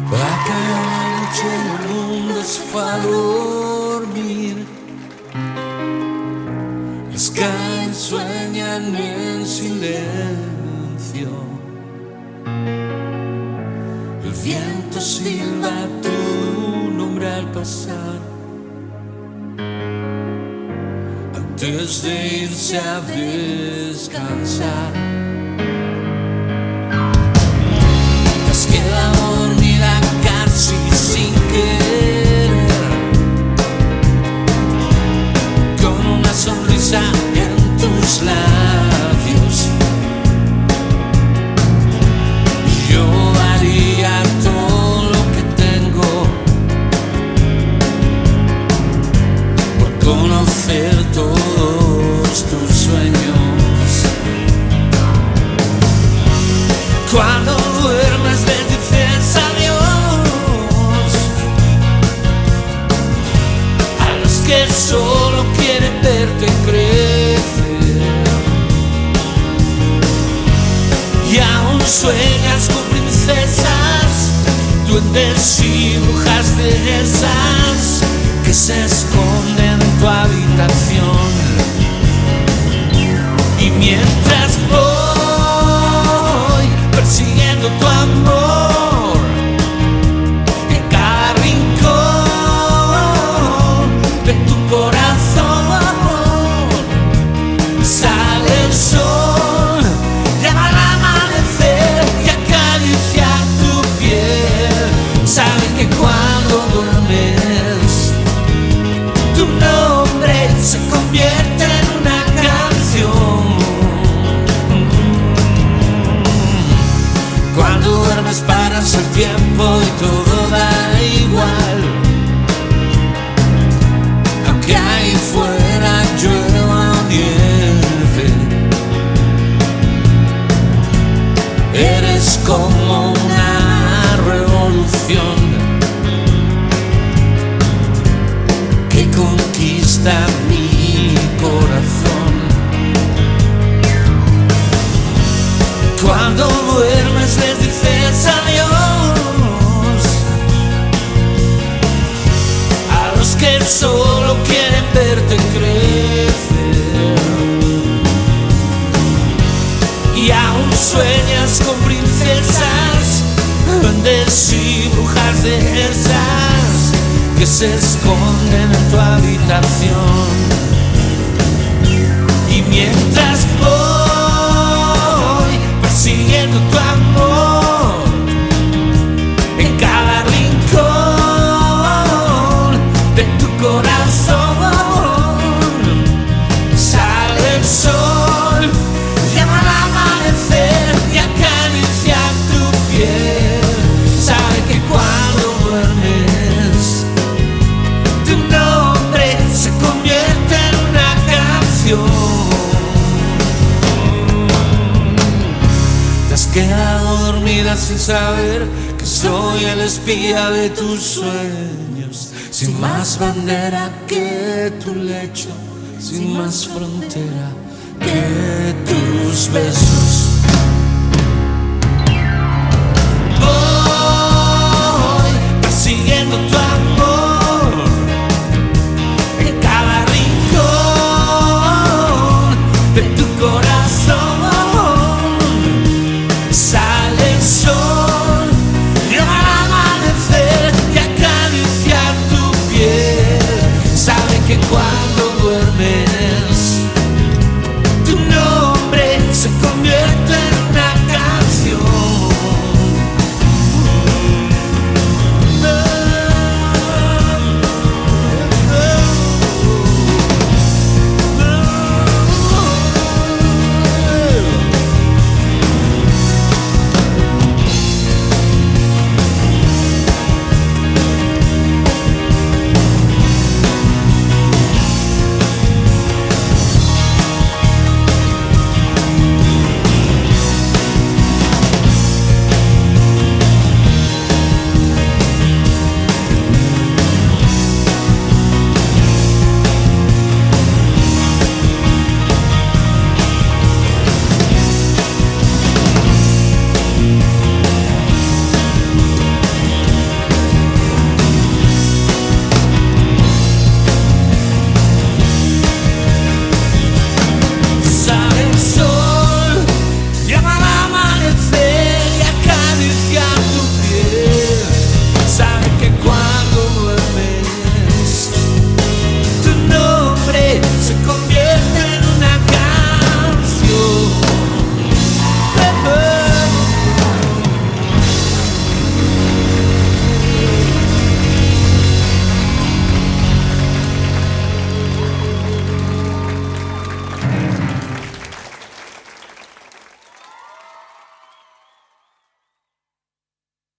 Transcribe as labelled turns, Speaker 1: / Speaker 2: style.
Speaker 1: Aquella noche el mundo se fue a dormir. Las calles sueñan en silencio. El viento silba tu nombre al pasar, antes de irse a descansar. Te has quedado dormida casi sin querer, con una sonrisa en tus labios. Yo daría todo lo que tengo por conocer todos tus sueños. Cuando duermes le dices adiós a los que solo quieren verte crecer, y aún sueñas con princesas, duendes y brujas de esas que se esconden en tu habitación. Y mientras voy persiguiendo tu amor, en cada rincón de tu corazón sale el sol, llama al amanecer y acaricia tu piel. Sabe que cuando duermes tu nombre se convierte en una canción. Cuando duermes paras el tiempo y todo da igual, aunque ahí fuera llueva o nieve. Eres como una revolución que conquista mi corazón. Cuando duermes les dices adiós a los que solo quieren verte crecer, y aún sueñas con princesas, duendes y brujas de esas que se esconden en tu habitación. Y mientras voy persiguiendo tu amor, en cada rincón de tu corazón sale el sol, llama al amanecer y acaricia tu piel. Sabe que cuando duermes tu nombre se convierte en una canción. Te has quedado dormida sin saber que soy el espía de tus sueños, sin más bandera que tu lecho, sin más frontera que tus besos.